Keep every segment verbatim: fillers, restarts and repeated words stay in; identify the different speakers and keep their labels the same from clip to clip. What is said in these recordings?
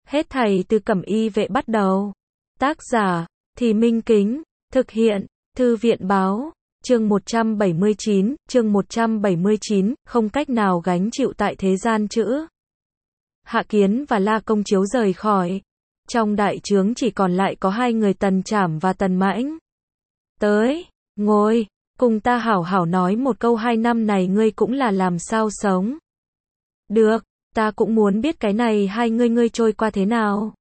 Speaker 1: Hết thảy từ Cẩm Y Vệ bắt đầu. Tác giả, Thì Minh Kính, thực hiện, Thư viện Báo, chương một trăm bảy mươi chín, chương một trăm bảy mươi chín, không cách nào gánh chịu tại thế gian chữ. Hạ Kiến và La Công Chiếu rời khỏi. Trong đại trướng chỉ còn lại có hai người Tần Trảm và Tần Mãnh. Tới, ngồi, cùng ta hảo hảo nói một câu, hai năm này ngươi cũng là làm sao sống. Được, ta cũng muốn biết cái này hai ngươi ngươi trôi qua thế nào.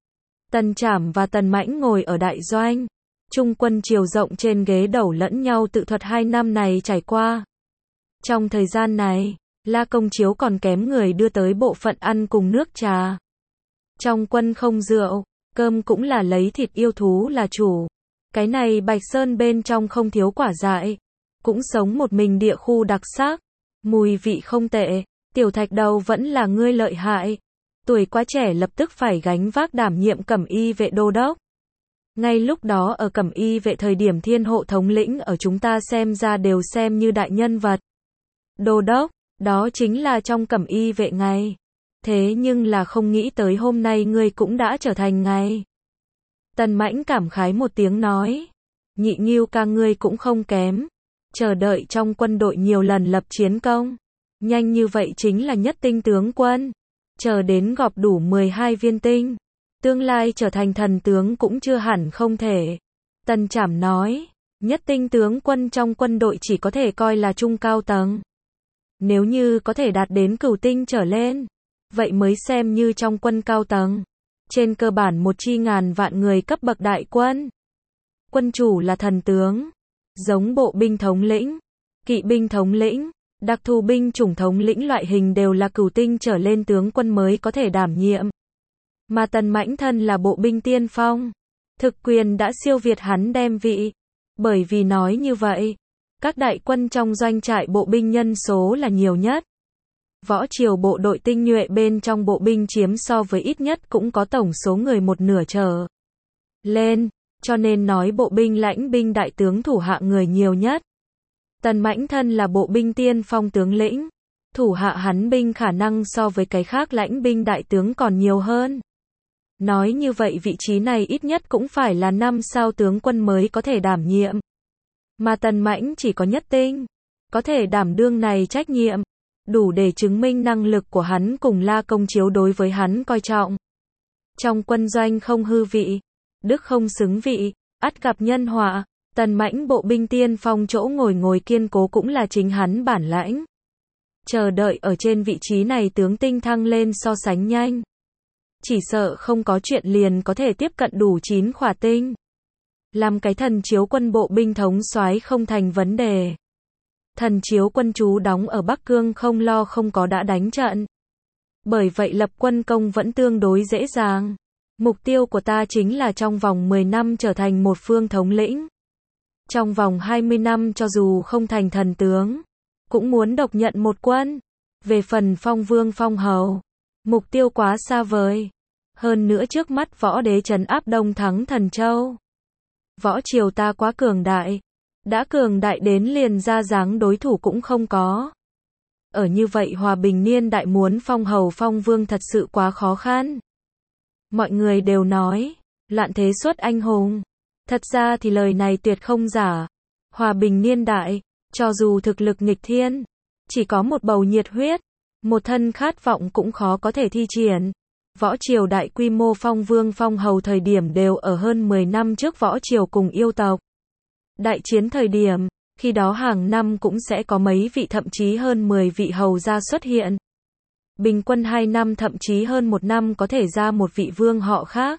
Speaker 1: Tần Trảm và Tần Mãnh ngồi ở đại doanh. Trung quân chiều rộng trên ghế đầu lẫn nhau tự thuật hai năm này trải qua. Trong thời gian này, La Công Chiếu còn kém người đưa tới bộ phận ăn cùng nước trà. Trong quân không rượu, cơm cũng là lấy thịt yêu thú là chủ. Cái này Bạch Sơn bên trong không thiếu quả dại. Cũng sống một mình địa khu đặc sắc. Mùi vị không tệ, Tiểu Thạch Đầu vẫn là ngươi lợi hại. Tuổi quá trẻ lập tức phải gánh vác đảm nhiệm Cẩm Y Vệ đô đốc. Ngay lúc đó ở Cẩm Y Vệ thời điểm Thiên Hộ thống lĩnh ở chúng ta xem ra đều xem như đại nhân vật. Đô đốc, đó chính là trong Cẩm Y Vệ ngay. Thế nhưng là không nghĩ tới hôm nay ngươi cũng đã trở thành ngay. Tần Mãnh cảm khái một tiếng nói. Nhị Ngưu ca ngươi cũng không kém. Chờ đợi trong quân đội nhiều lần lập chiến công. Nhanh như vậy chính là nhất tinh tướng quân. Chờ đến gọp đủ mười hai viên tinh. Tương lai trở thành thần tướng cũng chưa hẳn không thể. Tần Trảm nói. Nhất tinh tướng quân trong quân đội chỉ có thể coi là trung cao tầng. Nếu như có thể đạt đến cửu tinh trở lên, vậy mới xem như trong quân cao tầng. Trên cơ bản một chi ngàn vạn người cấp bậc đại quân. Quân chủ là thần tướng. Giống bộ binh thống lĩnh, kỵ binh thống lĩnh, đặc thù binh chủng thống lĩnh loại hình đều là cửu tinh trở lên tướng quân mới có thể đảm nhiệm. Mà Tần Mãnh thân là bộ binh tiên phong. Thực quyền đã siêu việt hắn đem vị. Bởi vì nói như vậy, các đại quân trong doanh trại bộ binh nhân số là nhiều nhất. Võ triều bộ đội tinh nhuệ bên trong bộ binh chiếm so với ít nhất cũng có tổng số người một nửa trở lên, cho nên nói bộ binh lãnh binh đại tướng thủ hạ người nhiều nhất. Tần Mãnh thân là bộ binh tiên phong tướng lĩnh, thủ hạ hắn binh khả năng so với cái khác lãnh binh đại tướng còn nhiều hơn. Nói như vậy vị trí này ít nhất cũng phải là năm sao tướng quân mới có thể đảm nhiệm. Mà Tần Mãnh chỉ có nhất tinh, có thể đảm đương này trách nhiệm. Đủ để chứng minh năng lực của hắn cùng La Công Chiếu đối với hắn coi trọng. Trong quân doanh không hư vị, đức không xứng vị, ắt gặp nhân họa. Tần Mãnh bộ binh tiên phong chỗ ngồi ngồi kiên cố cũng là chính hắn bản lãnh. Chờ đợi ở trên vị trí này tướng tinh thăng lên so sánh nhanh. Chỉ sợ không có chuyện liền có thể tiếp cận đủ chín khỏa tinh. Làm cái thần chiếu quân bộ binh thống soái không thành vấn đề. Thần chiếu quân chú đóng ở Bắc Cương không lo không có đã đánh trận. Bởi vậy lập quân công vẫn tương đối dễ dàng. Mục tiêu của ta chính là trong vòng mười năm trở thành một phương thống lĩnh. Trong vòng hai mươi năm cho dù không thành thần tướng, cũng muốn độc nhận một quân. Về phần phong vương phong hầu, mục tiêu quá xa vời. Hơn nữa trước mắt võ đế trấn áp Đông thắng Thần Châu. Võ triều ta quá cường đại. Đã cường đại đến liền ra dáng đối thủ cũng không có. Ở như vậy hòa bình niên đại muốn phong hầu phong vương thật sự quá khó khăn. Mọi người đều nói, loạn thế xuất anh hùng. Thật ra thì lời này tuyệt không giả. Hòa bình niên đại, cho dù thực lực nghịch thiên, chỉ có một bầu nhiệt huyết, một thân khát vọng cũng khó có thể thi triển. Võ triều đại quy mô phong vương phong hầu thời điểm đều ở hơn mười năm trước võ triều cùng yêu tộc. Đại chiến thời điểm, khi đó hàng năm cũng sẽ có mấy vị thậm chí hơn mười vị hầu gia xuất hiện. Bình quân hai năm thậm chí hơn một năm có thể ra một vị vương họ khác.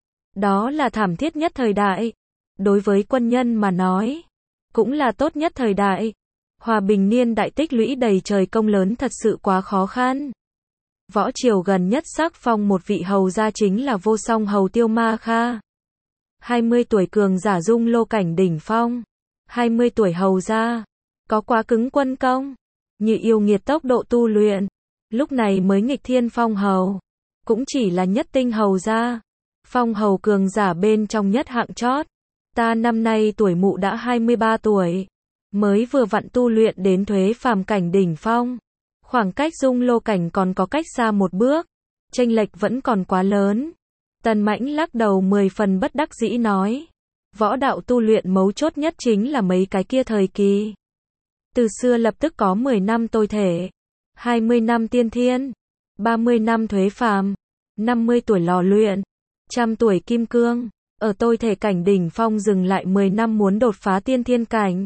Speaker 1: Đó là thảm thiết nhất thời đại. Đối với quân nhân mà nói, cũng là tốt nhất thời đại. Hòa bình niên đại tích lũy đầy trời công lớn thật sự quá khó khăn. Võ triều gần nhất xác phong một vị hầu gia chính là vô song hầu Tiêu Ma Kha. hai mươi tuổi cường giả dung lô cảnh đỉnh phong. hai mươi tuổi hầu gia. Có quá cứng quân công. Như yêu nghiệt tốc độ tu luyện. Lúc này mới nghịch thiên phong hầu. Cũng chỉ là nhất tinh hầu gia. Phong hầu cường giả bên trong nhất hạng chót. Ta năm nay tuổi mụ đã hai mươi ba tuổi. Mới vừa vặn tu luyện đến thuế phàm cảnh đỉnh phong. Khoảng cách dung lô cảnh còn có cách xa một bước. chênh lệch vẫn còn quá lớn. Tần Mãnh lắc đầu mười phần bất đắc dĩ nói. Võ đạo tu luyện mấu chốt nhất chính là mấy cái kia thời kỳ. Từ xưa lập tức có mười năm tôi thể, hai mươi năm tiên thiên, ba mươi năm thuế phàm, năm mươi tuổi lò luyện, trăm tuổi kim cương. Ở tôi thể cảnh đỉnh phong dừng lại mười năm muốn đột phá tiên thiên cảnh.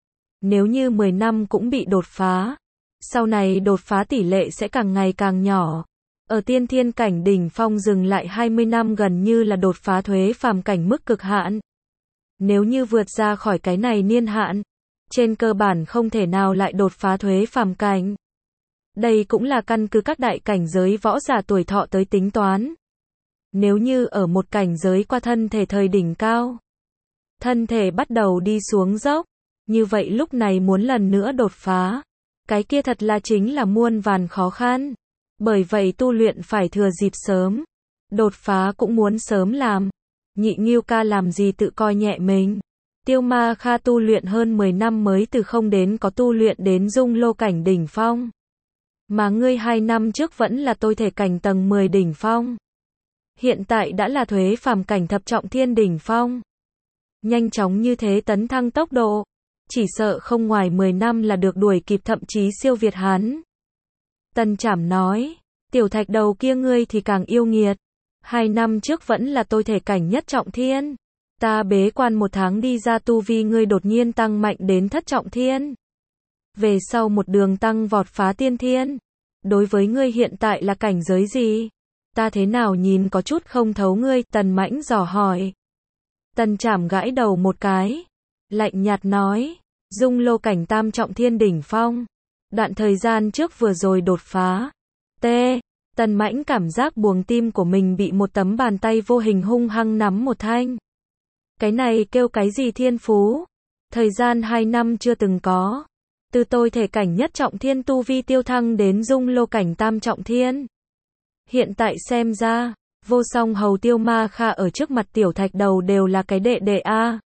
Speaker 1: Nếu như mười năm cũng bị đột phá, sau này đột phá tỷ lệ sẽ càng ngày càng nhỏ. Ở tiên thiên cảnh đỉnh phong dừng lại hai mươi năm gần như là đột phá thuế phàm cảnh mức cực hạn. Nếu như vượt ra khỏi cái này niên hạn, trên cơ bản không thể nào lại đột phá thuế phàm cảnh. Đây cũng là căn cứ các đại cảnh giới võ giả tuổi thọ tới tính toán. Nếu như ở một cảnh giới qua thân thể thời đỉnh cao, thân thể bắt đầu đi xuống dốc, như vậy lúc này muốn lần nữa đột phá, cái kia thật là chính là muôn vàn khó khăn. Bởi vậy tu luyện phải thừa dịp sớm, đột phá cũng muốn sớm làm. Nhị Ngưu ca làm gì tự coi nhẹ mình. Tiêu Ma Kha tu luyện hơn mười năm mới từ không đến có tu luyện đến dung lô cảnh đỉnh phong. Mà ngươi hai năm trước vẫn là tôi thể cảnh tầng mười đỉnh phong. Hiện tại đã là thuế phàm cảnh thập trọng thiên đỉnh phong. Nhanh chóng như thế tấn thăng tốc độ, chỉ sợ không ngoài mười năm là được đuổi kịp thậm chí siêu việt hắn. Tần Trảm nói, tiểu thạch đầu kia ngươi thì càng yêu nghiệt. Hai năm trước vẫn là tôi thể cảnh nhất trọng thiên. Ta bế quan một tháng đi ra tu vi ngươi đột nhiên tăng mạnh đến thất trọng thiên. Về sau một đường tăng vọt phá tiên thiên. Đối với ngươi hiện tại là cảnh giới gì? Ta thế nào nhìn có chút không thấu ngươi, Tần Mãnh dò hỏi. Tần Trảm gãi đầu một cái, lạnh nhạt nói, dung lô cảnh tam trọng thiên đỉnh phong. Đoạn thời gian trước vừa rồi đột phá. T. Tần Mãnh cảm giác buồng tim của mình bị một tấm bàn tay vô hình hung hăng nắm một thanh. Cái này kêu cái gì thiên phú? Thời gian hai năm chưa từng có. Từ tôi thể cảnh nhất trọng thiên tu vi tiêu thăng đến dung lô cảnh tam trọng thiên. Hiện tại xem ra, vô song hầu Tiêu Ma Kha ở trước mặt tiểu thạch đầu đều là cái đệ đệ a.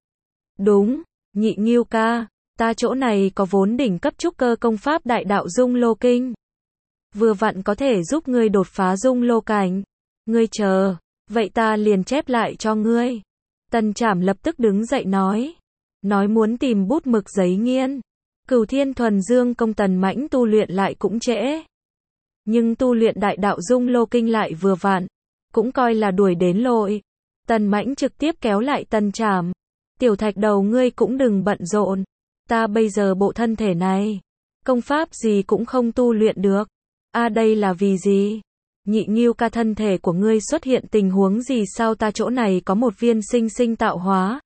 Speaker 1: Đúng, Nhị Ngưu ca, ta chỗ này có vốn đỉnh cấp trúc cơ công pháp đại đạo dung lô kinh. Vừa vặn có thể giúp ngươi đột phá dung lô cảnh. Ngươi chờ, vậy ta liền chép lại cho ngươi. Tần Trảm lập tức đứng dậy nói. Nói muốn tìm bút mực giấy nghiên. Cửu Thiên Thuần Dương công Tần Mãnh tu luyện lại cũng trễ. Nhưng tu luyện đại đạo dung lô kinh lại vừa vặn. Cũng coi là đuổi đến lội. Tần Mãnh trực tiếp kéo lại Tần Trảm. Tiểu thạch đầu ngươi cũng đừng bận rộn. Ta bây giờ bộ thân thể này. Công pháp gì cũng không tu luyện được. A à, đây là vì gì? Nhị Ngưu ca thân thể của ngươi xuất hiện tình huống gì sao ta chỗ này có một viên sinh sinh tạo hóa.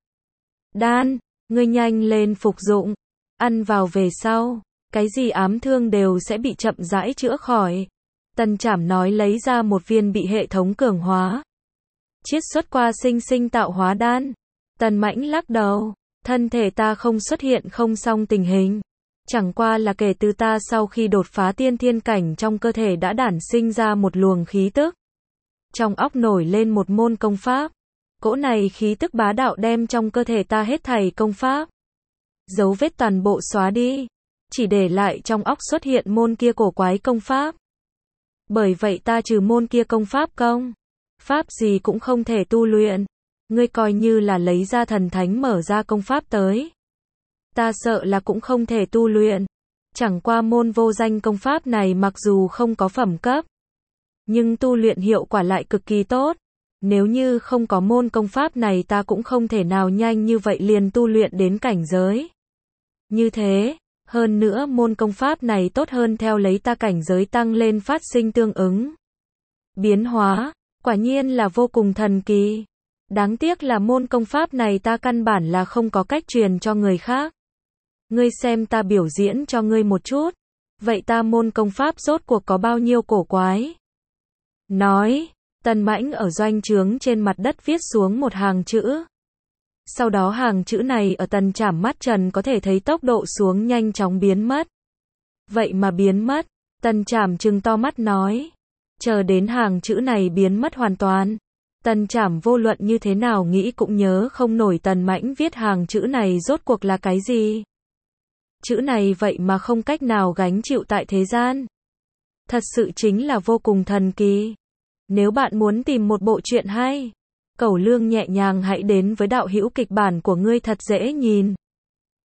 Speaker 1: Đan, ngươi nhanh lên phục dụng. Ăn vào về sau. Cái gì ám thương đều sẽ bị chậm rãi chữa khỏi. Tần Trảm nói lấy ra một viên bị hệ thống cường hóa. Chiết xuất qua sinh sinh tạo hóa đan. Tần Mãnh lắc đầu. Thân thể ta không xuất hiện không xong tình hình. Chẳng qua là kể từ ta sau khi đột phá tiên thiên cảnh trong cơ thể đã đản sinh ra một luồng khí tức. Trong óc nổi lên một môn công pháp. Cỗ này khí tức bá đạo đem trong cơ thể ta hết thảy công pháp. Dấu vết toàn bộ xóa đi. Chỉ để lại trong óc xuất hiện môn kia cổ quái công pháp. Bởi vậy ta trừ môn kia công pháp công. Pháp gì cũng không thể tu luyện. Ngươi coi như là lấy ra thần thánh mở ra công pháp tới. Ta sợ là cũng không thể tu luyện. Chẳng qua môn vô danh công pháp này mặc dù không có phẩm cấp. Nhưng tu luyện hiệu quả lại cực kỳ tốt. Nếu như không có môn công pháp này ta cũng không thể nào nhanh như vậy liền tu luyện đến cảnh giới. Như thế, hơn nữa môn công pháp này tốt hơn theo lấy ta cảnh giới tăng lên phát sinh tương ứng. Biến hóa, quả nhiên là vô cùng thần kỳ. Đáng tiếc là môn công pháp này ta căn bản là không có cách truyền cho người khác. Ngươi xem ta biểu diễn cho ngươi một chút. Vậy ta môn công pháp rốt cuộc có bao nhiêu cổ quái? Nói, Tần Mãnh ở doanh trướng trên mặt đất viết xuống một hàng chữ. Sau đó hàng chữ này ở Tần Trảm mắt trần có thể thấy tốc độ xuống nhanh chóng biến mất. Vậy mà biến mất, Tần Trảm trừng to mắt nói. Chờ đến hàng chữ này biến mất hoàn toàn. Tần Trảm vô luận như thế nào nghĩ cũng nhớ không nổi Tần Mãnh viết hàng chữ này rốt cuộc là cái gì. Chữ này vậy mà không cách nào gánh chịu tại thế gian. Thật sự chính là vô cùng thần kỳ. Nếu bạn muốn tìm một bộ truyện hay, cẩu lương nhẹ nhàng hãy đến với đạo hữu kịch bản của ngươi thật dễ nhìn.